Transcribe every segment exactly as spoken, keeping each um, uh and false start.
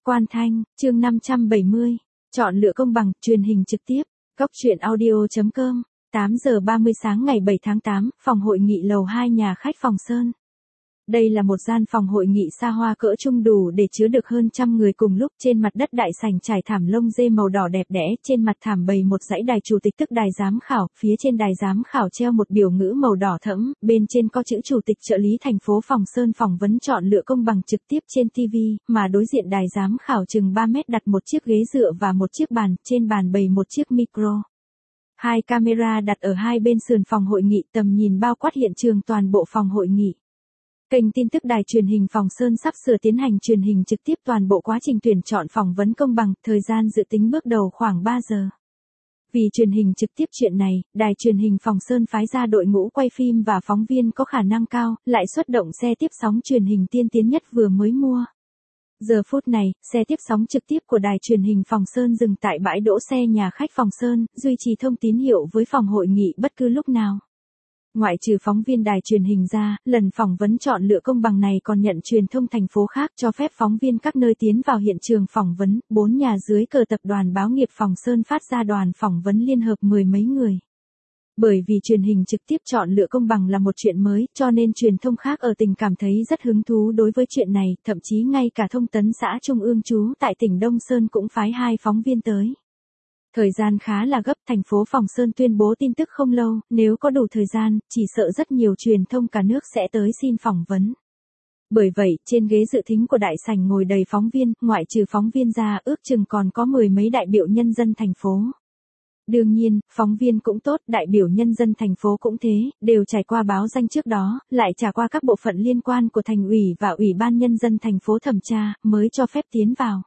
Quan Thanh, chương năm trăm bảy mươi. Chọn lựa công bằng, truyền hình trực tiếp. Góc truyện audio chấm com. tám giờ ba mươi sáng ngày bảy tháng tám, phòng hội nghị lầu hai nhà khách Phòng Sơn. Đây là một gian phòng hội nghị xa hoa cỡ trung đủ để chứa được hơn trăm người cùng lúc. Trên mặt đất đại sảnh trải thảm lông dê màu đỏ đẹp đẽ, trên mặt thảm bày một dãy đài chủ tịch tức đài giám khảo, phía trên đài giám khảo treo một biểu ngữ màu đỏ thẫm, bên trên có chữ chủ tịch trợ lý thành phố Phòng Sơn phỏng vấn chọn lựa công bằng trực tiếp trên ti vi, mà đối diện đài giám khảo chừng ba mét đặt một chiếc ghế dựa và một chiếc bàn, trên bàn bày một chiếc micro. Hai camera đặt ở hai bên sườn phòng hội nghị, tầm nhìn bao quát hiện trường toàn bộ phòng hội nghị. Kênh tin tức đài truyền hình Phòng Sơn sắp sửa tiến hành truyền hình trực tiếp toàn bộ quá trình tuyển chọn phỏng vấn công bằng, thời gian dự tính bước đầu khoảng ba giờ. Vì truyền hình trực tiếp chuyện này, đài truyền hình Phòng Sơn phái ra đội ngũ quay phim và phóng viên có khả năng cao, lại xuất động xe tiếp sóng truyền hình tiên tiến nhất vừa mới mua. Giờ phút này, xe tiếp sóng trực tiếp của đài truyền hình Phòng Sơn dừng tại bãi đỗ xe nhà khách Phòng Sơn, duy trì thông tín hiệu với phòng hội nghị bất cứ lúc nào. Ngoại trừ phóng viên đài truyền hình ra, lần phỏng vấn chọn lựa công bằng này còn nhận truyền thông thành phố khác cho phép phóng viên các nơi tiến vào hiện trường phỏng vấn. Bốn nhà dưới cờ tập đoàn báo nghiệp Phòng Sơn phát ra đoàn phỏng vấn liên hợp mười mấy người. Bởi vì truyền hình trực tiếp chọn lựa công bằng là một chuyện mới, cho nên truyền thông khác ở tỉnh cảm thấy rất hứng thú đối với chuyện này, thậm chí ngay cả thông tấn xã Trung ương trú tại tỉnh Đông Sơn cũng phái hai phóng viên tới. Thời gian khá là gấp, thành phố Phòng Sơn tuyên bố tin tức không lâu, nếu có đủ thời gian, chỉ sợ rất nhiều truyền thông cả nước sẽ tới xin phỏng vấn. Bởi vậy, trên ghế dự thính của đại sảnh ngồi đầy phóng viên, ngoại trừ phóng viên ra, ước chừng còn có mười mấy đại biểu nhân dân thành phố. Đương nhiên, phóng viên cũng tốt, đại biểu nhân dân thành phố cũng thế, đều trải qua báo danh trước đó, lại trải qua các bộ phận liên quan của thành ủy và ủy ban nhân dân thành phố thẩm tra, mới cho phép tiến vào.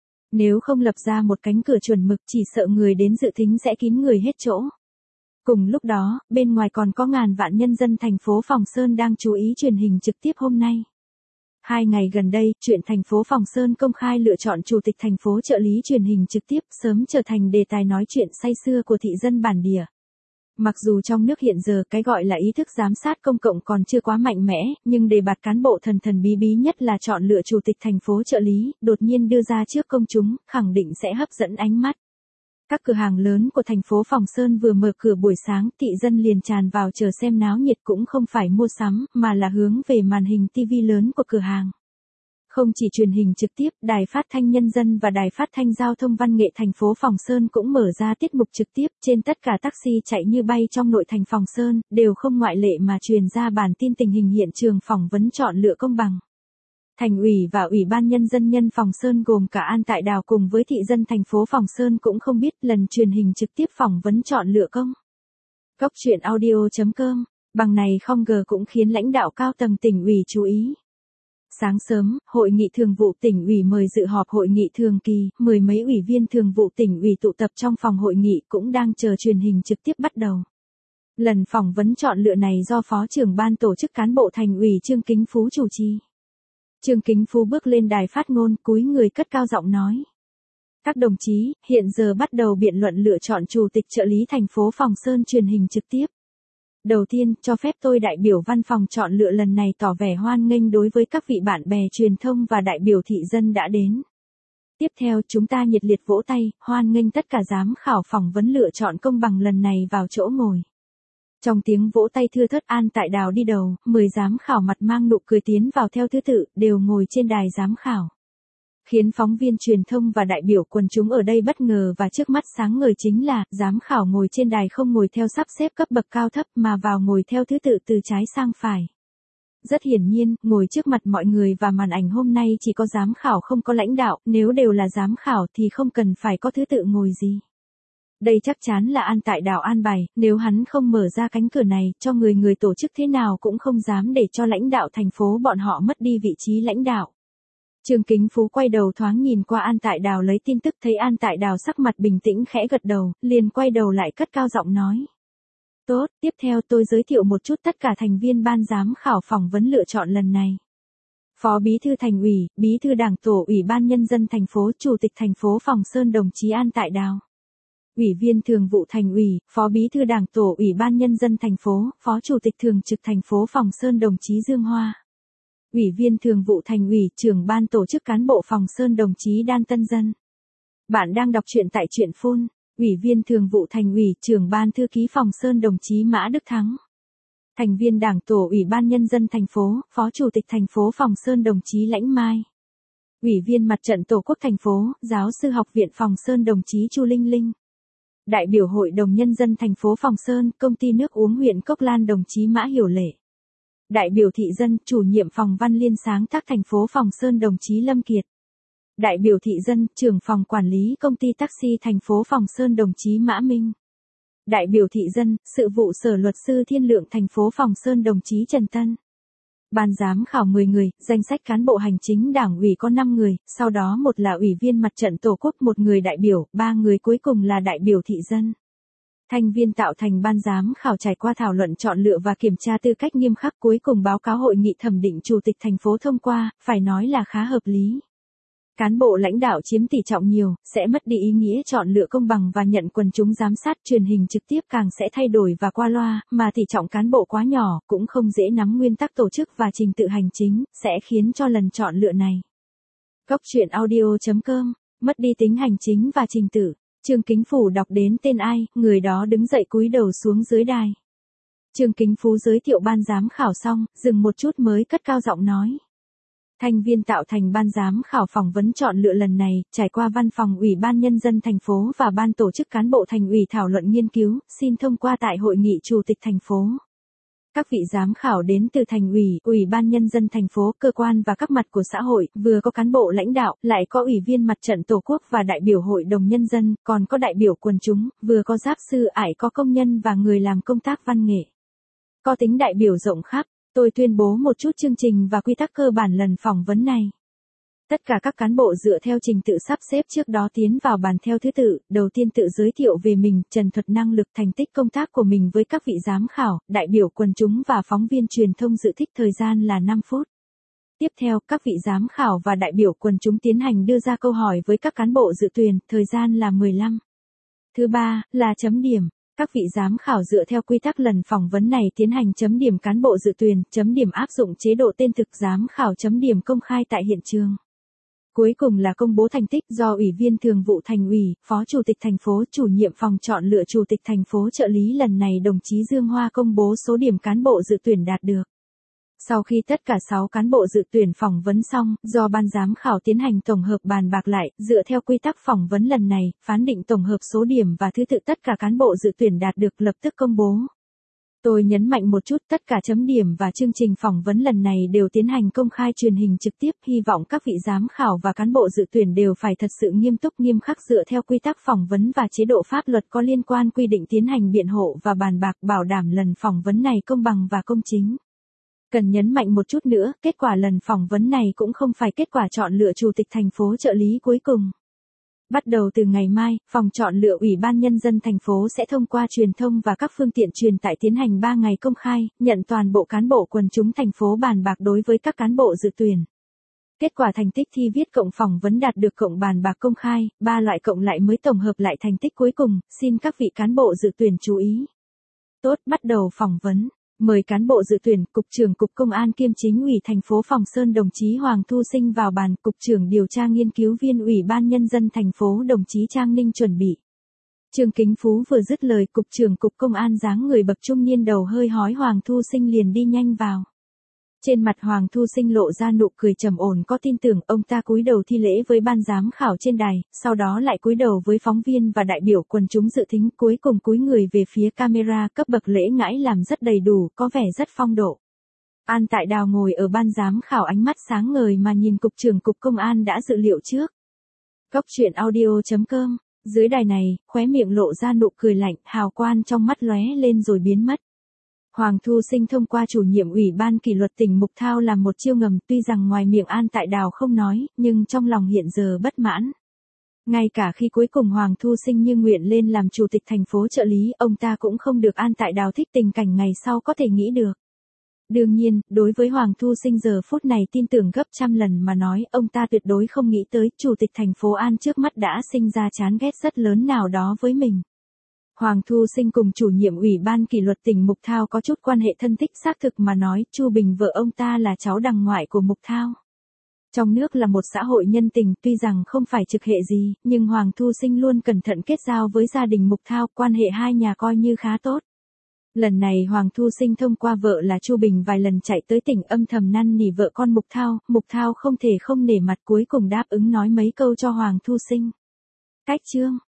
Nếu không lập ra một cánh cửa chuẩn mực chỉ sợ người đến dự thính sẽ kín người hết chỗ. Cùng lúc đó, bên ngoài còn có ngàn vạn nhân dân thành phố Phòng Sơn đang chú ý truyền hình trực tiếp hôm nay. Hai ngày gần đây, chuyện thành phố Phòng Sơn công khai lựa chọn chủ tịch thành phố trợ lý truyền hình trực tiếp sớm trở thành đề tài nói chuyện say sưa của thị dân bản địa. Mặc dù trong nước hiện giờ cái gọi là ý thức giám sát công cộng còn chưa quá mạnh mẽ, nhưng đề bạt cán bộ thần thần bí bí nhất là chọn lựa chủ tịch thành phố trợ lý, đột nhiên đưa ra trước công chúng, khẳng định sẽ hấp dẫn ánh mắt. Các cửa hàng lớn của thành phố Phòng Sơn vừa mở cửa buổi sáng, thị dân liền tràn vào chờ xem náo nhiệt, cũng không phải mua sắm, mà là hướng về màn hình ti vi lớn của cửa hàng. Không chỉ truyền hình trực tiếp, Đài Phát thanh Nhân dân và Đài Phát thanh Giao thông Văn nghệ thành phố Phòng Sơn cũng mở ra tiết mục trực tiếp, trên tất cả taxi chạy như bay trong nội thành Phòng Sơn, đều không ngoại lệ mà truyền ra bản tin tình hình hiện trường phỏng vấn chọn lựa công bằng. Thành ủy và Ủy ban Nhân dân nhân Phòng Sơn gồm cả An Tại Đào cùng với thị dân thành phố Phòng Sơn cũng không biết lần truyền hình trực tiếp phỏng vấn chọn lựa công. Góc truyện audio chấm com, bằng này không ngờ cũng khiến lãnh đạo cao tầng tỉnh ủy chú ý. Sáng sớm, Hội nghị thường vụ tỉnh ủy mời dự họp hội nghị thường kỳ, mười mấy ủy viên thường vụ tỉnh ủy tụ tập trong phòng hội nghị cũng đang chờ truyền hình trực tiếp bắt đầu. Lần phỏng vấn chọn lựa này do Phó trưởng ban tổ chức cán bộ thành ủy Trương Kính Phú chủ trì. Trương Kính Phú bước lên đài phát ngôn, cúi người cất cao giọng nói. Các đồng chí, hiện giờ bắt đầu biện luận lựa chọn chủ tịch trợ lý thành phố Phòng Sơn truyền hình trực tiếp. Đầu tiên, cho phép tôi đại biểu văn phòng chọn lựa lần này tỏ vẻ hoan nghênh đối với các vị bạn bè truyền thông và đại biểu thị dân đã đến. Tiếp theo, chúng ta nhiệt liệt vỗ tay, hoan nghênh tất cả giám khảo phỏng vấn lựa chọn công bằng lần này vào chỗ ngồi. Trong tiếng vỗ tay thưa thớt, An Tại Đào đi đầu, mười giám khảo mặt mang nụ cười tiến vào theo thứ tự, đều ngồi trên đài giám khảo. Khiến phóng viên truyền thông và đại biểu quần chúng ở đây bất ngờ và trước mắt sáng ngời chính là, giám khảo ngồi trên đài không ngồi theo sắp xếp cấp bậc cao thấp mà vào ngồi theo thứ tự từ trái sang phải. Rất hiển nhiên, ngồi trước mặt mọi người và màn ảnh hôm nay chỉ có giám khảo không có lãnh đạo, nếu đều là giám khảo thì không cần phải có thứ tự ngồi gì. Đây chắc chắn là An Tại Đào an bài, nếu hắn không mở ra cánh cửa này, cho người người tổ chức thế nào cũng không dám để cho lãnh đạo thành phố bọn họ mất đi vị trí lãnh đạo. Trương Kính Phú quay đầu thoáng nhìn qua An Tại Đào lấy tin tức, thấy An Tại Đào sắc mặt bình tĩnh khẽ gật đầu, liền quay đầu lại cất cao giọng nói. Tốt, tiếp theo tôi giới thiệu một chút tất cả thành viên ban giám khảo phỏng vấn lựa chọn lần này. Phó Bí thư Thành ủy, Bí thư Đảng tổ Ủy ban Nhân dân thành phố, Chủ tịch thành phố Phòng Sơn đồng chí An Tại Đào. Ủy viên Thường vụ Thành ủy, Phó Bí thư Đảng tổ Ủy ban Nhân dân thành phố, Phó Chủ tịch Thường trực thành phố Phòng Sơn đồng chí Dương Hoa. Ủy viên Thường vụ Thành ủy, Trưởng ban Tổ chức Cán bộ Phòng Sơn đồng chí Đan Tân Dân. Bạn đang đọc truyện tại truyện phun. Ủy viên Thường vụ Thành ủy, Trưởng ban Thư ký Phòng Sơn đồng chí Mã Đức Thắng. Thành viên Đảng tổ Ủy ban Nhân dân thành phố, Phó Chủ tịch thành phố Phòng Sơn đồng chí Lãnh Mai. Ủy viên Mặt trận Tổ quốc thành phố, Giáo sư Học viện Phòng Sơn đồng chí Chu Linh Linh. Đại biểu Hội đồng Nhân dân thành phố Phòng Sơn, Công ty nước uống huyện Cốc Lan đồng chí Mã Hiểu Lệ. Đại biểu thị dân, Chủ nhiệm phòng Văn Liên sáng tác thành phố Phòng Sơn đồng chí Lâm Kiệt. Đại biểu thị dân, Trưởng phòng Quản lý Công ty taxi thành phố Phòng Sơn đồng chí Mã Minh. Đại biểu thị dân, Sự vụ Sở Luật sư Thiên Lượng thành phố Phòng Sơn đồng chí Trần Tân. Ban giám khảo mười người, danh sách cán bộ hành chính Đảng ủy có năm người, sau đó một là Ủy viên Mặt trận Tổ quốc, một người đại biểu, ba người cuối cùng là đại biểu thị dân. Thành viên tạo thành ban giám khảo trải qua thảo luận chọn lựa và kiểm tra tư cách nghiêm khắc, cuối cùng báo cáo hội nghị thẩm định Chủ tịch thành phố thông qua, phải nói là khá hợp lý. Cán bộ lãnh đạo chiếm tỷ trọng nhiều, sẽ mất đi ý nghĩa chọn lựa công bằng và nhận quần chúng giám sát. Truyền hình trực tiếp càng sẽ thay đổi và qua loa, mà tỷ trọng cán bộ quá nhỏ, cũng không dễ nắm nguyên tắc tổ chức và trình tự hành chính, sẽ khiến cho lần chọn lựa này. Cốc truyện audio chấm com, mất đi tính hành chính và trình tự. Trương Kính Phú đọc đến tên ai, người đó đứng dậy cúi đầu xuống dưới đài. Trương Kính Phú giới thiệu ban giám khảo xong, dừng một chút mới cất cao giọng nói. Thành viên tạo thành ban giám khảo phỏng vấn chọn lựa lần này, trải qua văn phòng Ủy ban Nhân dân thành phố và ban tổ chức cán bộ thành ủy thảo luận nghiên cứu, xin thông qua tại hội nghị Chủ tịch thành phố. Các vị giám khảo đến từ Thành ủy, Ủy ban Nhân dân thành phố, cơ quan và các mặt của xã hội, vừa có cán bộ lãnh đạo, lại có Ủy viên Mặt trận Tổ quốc và đại biểu Hội đồng Nhân dân, còn có đại biểu quần chúng, vừa có giáp sư, ải có công nhân và người làm công tác văn nghệ. Có tính đại biểu rộng khắp. Tôi tuyên bố một chút chương trình và quy tắc cơ bản lần phỏng vấn này. Tất cả các cán bộ dựa theo trình tự sắp xếp trước đó tiến vào bàn theo thứ tự, đầu tiên tự giới thiệu về mình, trần thuật năng lực thành tích công tác của mình với các vị giám khảo, đại biểu quần chúng và phóng viên truyền thông dự thích thời gian là năm phút. Tiếp theo, các vị giám khảo và đại biểu quần chúng tiến hành đưa ra câu hỏi với các cán bộ dự tuyển, thời gian là mười lăm. Thứ ba, là chấm điểm. Các vị giám khảo dựa theo quy tắc lần phỏng vấn này tiến hành chấm điểm cán bộ dự tuyển, chấm điểm áp dụng chế độ tên thực giám khảo chấm điểm công khai tại hiện trường. Cuối cùng là công bố thành tích do Ủy viên Thường vụ Thành ủy, Phó Chủ tịch thành phố, Chủ nhiệm phòng chọn lựa Chủ tịch thành phố trợ lý lần này đồng chí Dương Hoa công bố số điểm cán bộ dự tuyển đạt được. Sau khi tất cả sáu cán bộ dự tuyển phỏng vấn xong, do ban giám khảo tiến hành tổng hợp bàn bạc lại, dựa theo quy tắc phỏng vấn lần này, phán định tổng hợp số điểm và thứ tự tất cả cán bộ dự tuyển đạt được lập tức công bố. Tôi nhấn mạnh một chút, tất cả chấm điểm và chương trình phỏng vấn lần này đều tiến hành công khai truyền hình trực tiếp, hy vọng các vị giám khảo và cán bộ dự tuyển đều phải thật sự nghiêm túc nghiêm khắc dựa theo quy tắc phỏng vấn và chế độ pháp luật có liên quan quy định tiến hành biện hộ và bàn bạc bảo đảm lần phỏng vấn này công bằng và công chính. Cần nhấn mạnh một chút nữa, kết quả lần phỏng vấn này cũng không phải kết quả chọn lựa Chủ tịch thành phố trợ lý cuối cùng. Bắt đầu từ ngày mai, phòng chọn lựa Ủy ban Nhân dân thành phố sẽ thông qua truyền thông và các phương tiện truyền tải tiến hành ba ngày công khai, nhận toàn bộ cán bộ quần chúng thành phố bàn bạc đối với các cán bộ dự tuyển. Kết quả thành tích thi viết cộng phỏng vấn đạt được cộng bàn bạc công khai, ba loại cộng lại mới tổng hợp lại thành tích cuối cùng, xin các vị cán bộ dự tuyển chú ý. Tốt, bắt đầu phỏng vấn. Mời cán bộ dự tuyển, Cục trưởng Cục Công an kiêm Chính ủy thành phố Phòng Sơn đồng chí Hoàng Thu Sinh vào bàn, Cục trưởng điều tra nghiên cứu viên Ủy ban Nhân dân thành phố đồng chí Trang Ninh chuẩn bị. Trương Kính Phú vừa dứt lời, Cục trưởng Cục Công an dáng người bậc trung niên đầu hơi hói Hoàng Thu Sinh liền đi nhanh vào. Trên mặt Hoàng Thu Sinh lộ ra nụ cười trầm ổn có tin tưởng, ông ta cúi đầu thi lễ với ban giám khảo trên đài, sau đó lại cúi đầu với phóng viên và đại biểu quần chúng dự thính, cuối cùng cúi người về phía camera, cấp bậc lễ ngãi làm rất đầy đủ, có vẻ rất phong độ. An Tại Đào ngồi ở ban giám khảo ánh mắt sáng ngời mà nhìn Cục trưởng Cục Công an đã dự liệu trước. Cốc truyện audio chấm com, dưới đài này, khóe miệng lộ ra nụ cười lạnh, hào quang trong mắt lóe lên rồi biến mất. Hoàng Thu Sinh thông qua chủ nhiệm Ủy ban kỷ luật tỉnh Mục Thao làm một chiêu ngầm, tuy rằng ngoài miệng An Tại Đào không nói, nhưng trong lòng hiện giờ bất mãn. Ngay cả khi cuối cùng Hoàng Thu Sinh như nguyện lên làm Chủ tịch thành phố trợ lý, ông ta cũng không được An Tại Đào thích tình cảnh ngày sau có thể nghĩ được. Đương nhiên, đối với Hoàng Thu Sinh giờ phút này tin tưởng gấp trăm lần mà nói, ông ta tuyệt đối không nghĩ tới Chủ tịch thành phố An trước mắt đã sinh ra chán ghét rất lớn nào đó với mình. Hoàng Thu Sinh cùng chủ nhiệm ủy ban kỷ luật tỉnh Mục Thao có chút quan hệ thân thích, xác thực mà nói, Chu Bình vợ ông ta là cháu đằng ngoại của Mục Thao. Trong nước là một xã hội nhân tình, tuy rằng không phải trực hệ gì, nhưng Hoàng Thu Sinh luôn cẩn thận kết giao với gia đình Mục Thao, quan hệ hai nhà coi như khá tốt. Lần này Hoàng Thu Sinh thông qua vợ là Chu Bình vài lần chạy tới tỉnh âm thầm năn nỉ vợ con Mục Thao, Mục Thao không thể không nể mặt, cuối cùng đáp ứng nói mấy câu cho Hoàng Thu Sinh. Cách chương